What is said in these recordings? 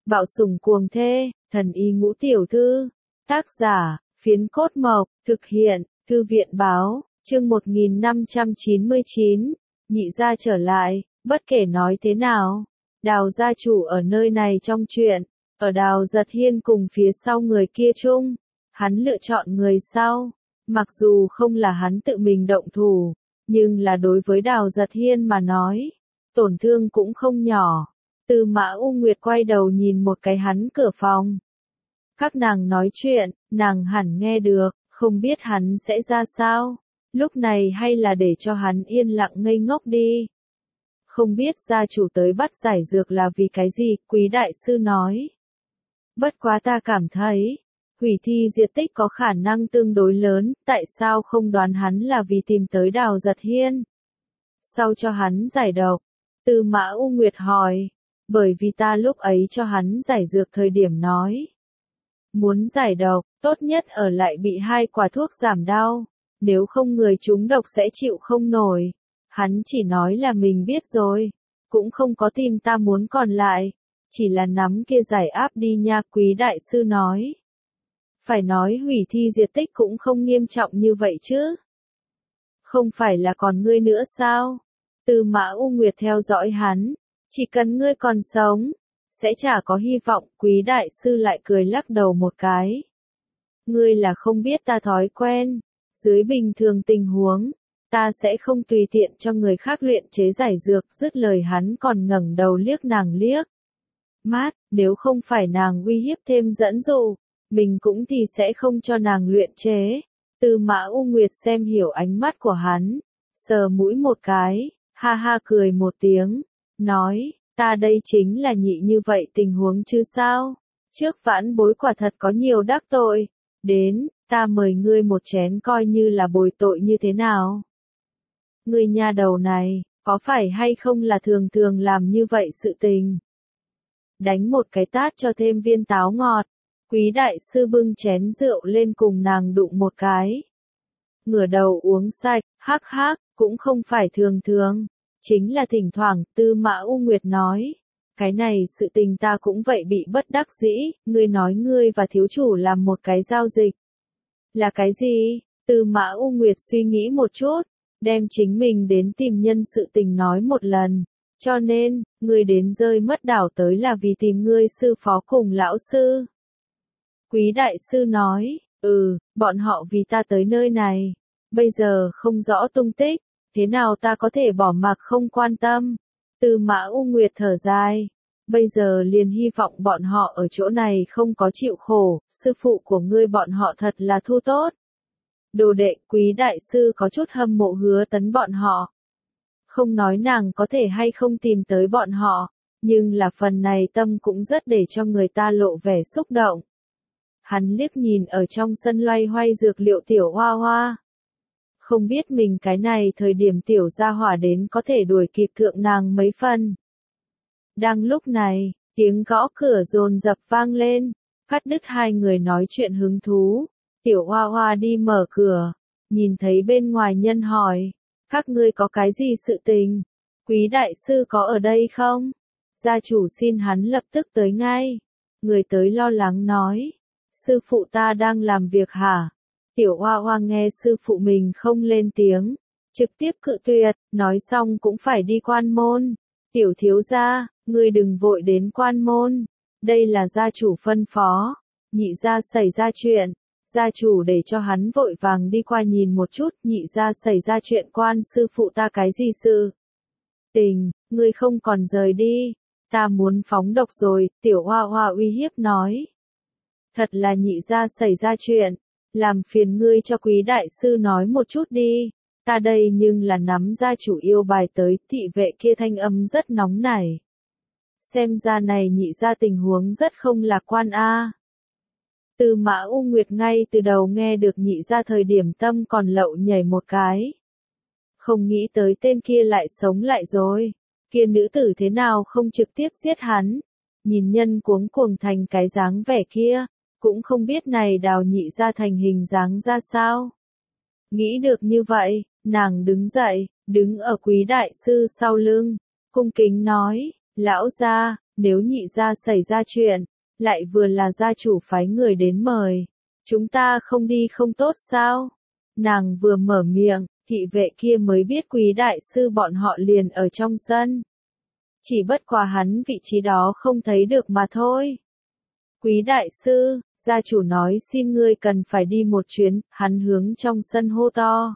Bạo sủng cuồng thê, thần y ngũ tiểu thư. Tác giả, Phiến Cốt Mộc, thực hiện, Thư viện báo, chương 1599, nhị gia trở lại, bất kể nói thế nào. Đào gia chủ ở nơi này trong chuyện, ở Đào Giật Hiên cùng phía sau người kia chung, hắn lựa chọn người sau, mặc dù không là hắn tự mình động thủ, nhưng là đối với Đào Giật Hiên mà nói, tổn thương cũng không nhỏ. Tư Mã U Nguyệt quay đầu nhìn một cái hắn cửa phòng. Các nàng nói chuyện, nàng hẳn nghe được, không biết hắn sẽ ra sao, lúc này hay là để cho hắn yên lặng ngây ngốc đi. Không biết gia chủ tới bắt giải dược là vì cái gì, Quý đại sư nói. Bất quá ta cảm thấy, hủy thi diệt tích có khả năng tương đối lớn, tại sao không đoán hắn là vì tìm tới Đào Giật Hiên? Sau cho hắn giải độc, Tư Mã U Nguyệt hỏi, bởi vì ta lúc ấy cho hắn giải dược thời điểm nói. Muốn giải độc, tốt nhất ở lại bị 2 quả thuốc giảm đau, nếu không người trúng độc sẽ chịu không nổi. Hắn chỉ nói là mình biết rồi, cũng không có tìm ta muốn còn lại, chỉ là nắm kia giải áp đi nha, Quý đại sư nói. Phải nói hủy thi diệt tích cũng không nghiêm trọng như vậy chứ. Không phải là còn ngươi nữa sao? Tư Mã U Nguyệt theo dõi hắn, chỉ cần ngươi còn sống, sẽ chả có hy vọng. Quý đại sư lại cười lắc đầu một cái. Ngươi là không biết ta thói quen, dưới bình thường tình huống, ta sẽ không tùy tiện cho người khác luyện chế giải dược. Dứt lời hắn còn ngẩng đầu liếc nàng liếc mắt, nếu không phải nàng uy hiếp thêm dẫn dụ, mình cũng thì sẽ không cho nàng luyện chế. Tư Mã U Nguyệt xem hiểu ánh mắt của hắn, sờ mũi một cái, ha ha cười một tiếng, nói, ta đây chính là nhị như vậy tình huống chứ sao? Trước vãn bối quả thật có nhiều đắc tội, đến, ta mời ngươi một chén coi như là bồi tội như thế nào? Ngươi nha đầu này, có phải hay không là thường thường làm như vậy sự tình? Đánh một cái tát cho thêm viên táo ngọt. Quý đại sư bưng chén rượu lên cùng nàng đụng một cái. Ngửa đầu uống sạch, hắc hắc, cũng không phải thường thường, chính là thỉnh thoảng. Tư Mã U Nguyệt nói, cái này sự tình ta cũng vậy bị bất đắc dĩ. Ngươi nói ngươi và thiếu chủ làm một cái giao dịch. Là cái gì? Tư Mã U Nguyệt suy nghĩ một chút, đem chính mình đến tìm nhân sự tình nói một lần. Cho nên, ngươi đến rơi mất đảo tới là vì tìm ngươi sư phó cùng lão sư. Quý đại sư nói, bọn họ vì ta tới nơi này, bây giờ không rõ tung tích, thế nào ta có thể bỏ mặc không quan tâm. Tư Mã U Nguyệt thở dài, bây giờ liền hy vọng bọn họ ở chỗ này không có chịu khổ, sư phụ của ngươi bọn họ thật là thu tốt. Đồ đệ. Quý đại sư có chút hâm mộ Hứa Tấn bọn họ. Không nói nàng có thể hay không tìm tới bọn họ, nhưng là phần này tâm cũng rất để cho người ta lộ vẻ xúc động. Hắn liếc nhìn ở trong sân loay hoay dược liệu tiểu hoa hoa. Không biết mình cái này thời điểm tiểu gia hỏa đến có thể đuổi kịp thượng nàng mấy phần. Đang lúc này, tiếng gõ cửa dồn dập vang lên, cắt đứt 2 người nói chuyện hứng thú. Tiểu hoa hoa đi mở cửa, nhìn thấy bên ngoài nhân hỏi, các ngươi có cái gì sự tình? Quý đại sư có ở đây không? Gia chủ xin hắn lập tức tới ngay. Người tới lo lắng nói, sư phụ ta đang làm việc hả? Tiểu hoa hoa nghe sư phụ mình không lên tiếng, trực tiếp cự tuyệt, nói xong cũng phải đi quan môn. Tiểu thiếu gia, ngươi đừng vội đến quan môn, đây là gia chủ phân phó, nhị gia xảy ra chuyện, gia chủ để cho hắn vội vàng đi qua nhìn một chút. Nhị gia xảy ra chuyện, quan sư phụ ta cái gì sự tình, ngươi không còn rời đi, ta muốn phóng độc rồi. Tiểu hoa hoa uy hiếp nói, thật là nhị gia xảy ra chuyện, làm phiền ngươi cho quý đại sư nói một chút đi, ta đây nhưng là nắm gia chủ yêu bài tới. Thị vệ kia thanh âm rất nóng nảy, xem ra này nhị gia tình huống rất không lạc quan a. Tư Mã U Nguyệt ngay từ đầu nghe được nhị gia thời điểm tâm còn lậu nhảy một cái. Không nghĩ tới tên kia lại sống lại rồi, kia nữ tử thế nào không trực tiếp giết hắn. Nhìn nhân cuống cuồng thành cái dáng vẻ kia, cũng không biết này Đào nhị gia thành hình dáng ra sao. Nghĩ được như vậy, nàng đứng dậy, đứng ở quý đại sư sau lưng, cung kính nói, lão gia, nếu nhị gia xảy ra chuyện, lại vừa là gia chủ phái người đến mời, chúng ta không đi không tốt sao? Nàng vừa mở miệng, thị vệ kia mới biết Quý đại sư bọn họ liền ở trong sân. Chỉ bất quá hắn vị trí đó không thấy được mà thôi. Quý đại sư, gia chủ nói xin ngươi cần phải đi một chuyến, hắn hướng trong sân hô to.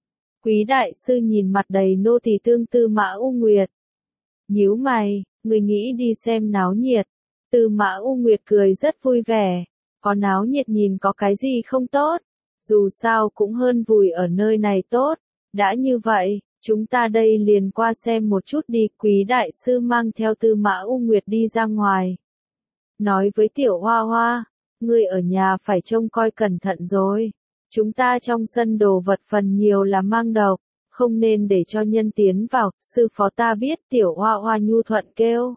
Quý đại sư nhìn mặt đầy nô tỳ tương Tư Mã U Nguyệt. Nhíu mày, người nghĩ đi xem náo nhiệt. Tư Mã U Nguyệt cười rất vui vẻ. Có náo nhiệt nhìn có cái gì không tốt. Dù sao cũng hơn vùi ở nơi này tốt. Đã như vậy, chúng ta đây liền qua xem một chút đi. Quý đại sư mang theo Tư Mã U Nguyệt đi ra ngoài. Nói với Tiểu Hoa Hoa, ngươi ở nhà phải trông coi cẩn thận rồi. Chúng ta trong sân đồ vật phần nhiều là mang độc, không nên để cho nhân tiến vào, sư phó ta biết. Tiểu Hoa Hoa nhu thuận kêu.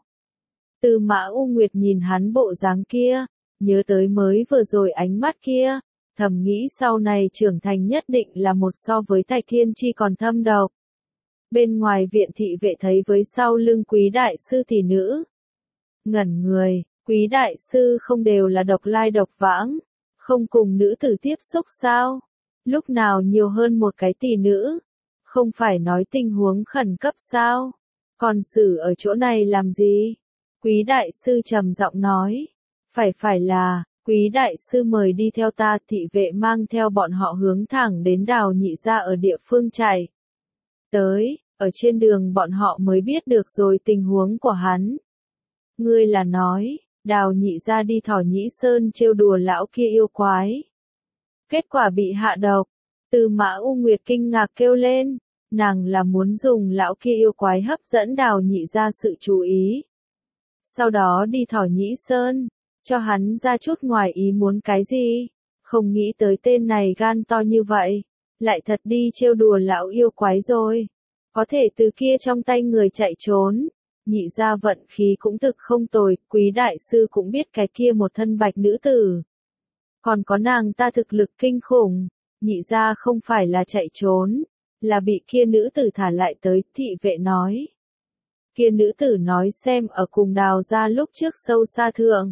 Tư Mã U Nguyệt nhìn hắn bộ dáng kia, nhớ tới mới vừa rồi ánh mắt kia, thầm nghĩ sau này trưởng thành nhất định là một so với Thạch Thiên Chi còn thâm độc. Bên ngoài viện thị vệ thấy với sau lưng Quý đại sư tỷ nữ. Ngẩn người, Quý đại sư không đều là độc lai độc vãng, không cùng nữ tử tiếp xúc sao? Lúc nào nhiều hơn một cái tỷ nữ? Không phải nói tình huống khẩn cấp sao? Còn xử ở chỗ này làm gì? Quý đại sư trầm giọng nói. Phải là, Quý đại sư mời đi theo ta. Thị vệ mang theo bọn họ hướng thẳng đến Đào nhị gia ở địa phương chạy. Tới, ở trên đường bọn họ mới biết được rồi tình huống của hắn. Ngươi là nói, Đào nhị gia đi Thỏ Nhĩ Sơn trêu đùa lão kia yêu quái. Kết quả bị hạ độc. Tư Mã U Nguyệt kinh ngạc kêu lên, nàng là muốn dùng lão kia yêu quái hấp dẫn Đào nhị gia sự chú ý. Sau đó đi Thỏ Nhĩ Sơn, cho hắn ra chút ngoài ý muốn cái gì, không nghĩ tới tên này gan to như vậy, lại thật đi trêu đùa lão yêu quái rồi. Có thể từ kia trong tay người chạy trốn. Nhị gia vận khí cũng thực không tồi, Quý đại sư cũng biết cái kia một thân bạch nữ tử. Còn có nàng ta thực lực kinh khủng, nhị gia không phải là chạy trốn, là bị kia nữ tử thả lại tới. Thị vệ nói. Kia nữ tử nói xem ở cùng Đào gia lúc trước sâu xa thượng.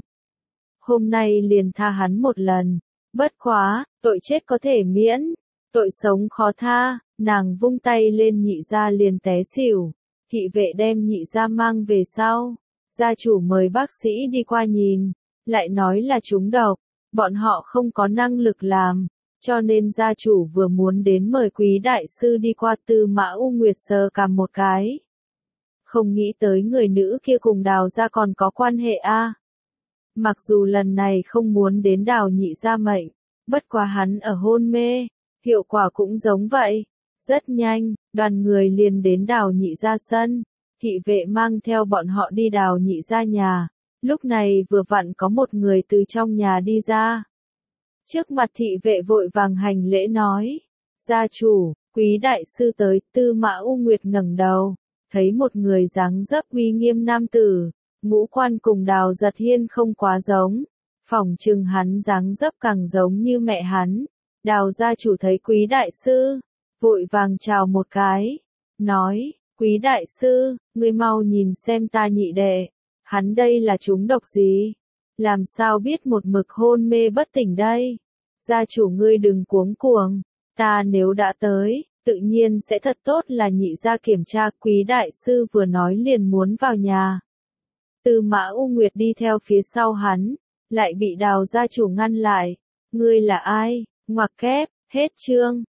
Hôm nay liền tha hắn một lần, bất quá, tội chết có thể miễn, tội sống khó tha. Nàng vung tay lên nhị gia liền té xỉu. Thị vệ đem nhị gia mang về sau. Gia chủ mời bác sĩ đi qua nhìn, lại nói là trúng độc, bọn họ không có năng lực làm, cho nên gia chủ vừa muốn đến mời Quý đại sư đi qua. Tư Mã U Nguyệt sờ cằm một cái. Không nghĩ tới người nữ kia cùng Đào gia còn có quan hệ a. Mặc dù lần này không muốn đến Đào nhị gia mệnh, bất quá hắn ở hôn mê, hiệu quả cũng giống vậy. Rất nhanh, đoàn người liền đến Đào nhị gia sân. Thị vệ mang theo bọn họ đi Đào nhị gia nhà. Lúc này vừa vặn có một người từ trong nhà đi ra. Trước mặt thị vệ vội vàng hành lễ nói. Gia chủ, Quý đại sư tới. Tư Mã U Nguyệt ngẩng đầu, thấy một người dáng dấp uy nghiêm nam tử, ngũ quan cùng Đào Giật Hiên không quá giống. Phỏng chừng hắn dáng dấp càng giống như mẹ hắn. Đào gia chủ thấy Quý đại sư, vội vàng chào một cái, nói, Quý đại sư, ngươi mau nhìn xem ta nhị đệ, hắn đây là trúng độc gì? Làm sao biết một mực hôn mê bất tỉnh đây? Gia chủ ngươi đừng cuống cuồng, ta nếu đã tới, tự nhiên sẽ thật tốt là nhị gia kiểm tra. Quý đại sư vừa nói liền muốn vào nhà. Tư Mã U Nguyệt đi theo phía sau hắn, lại bị Đào gia chủ ngăn lại. Ngươi là ai? Ngoặc kép, hết chương.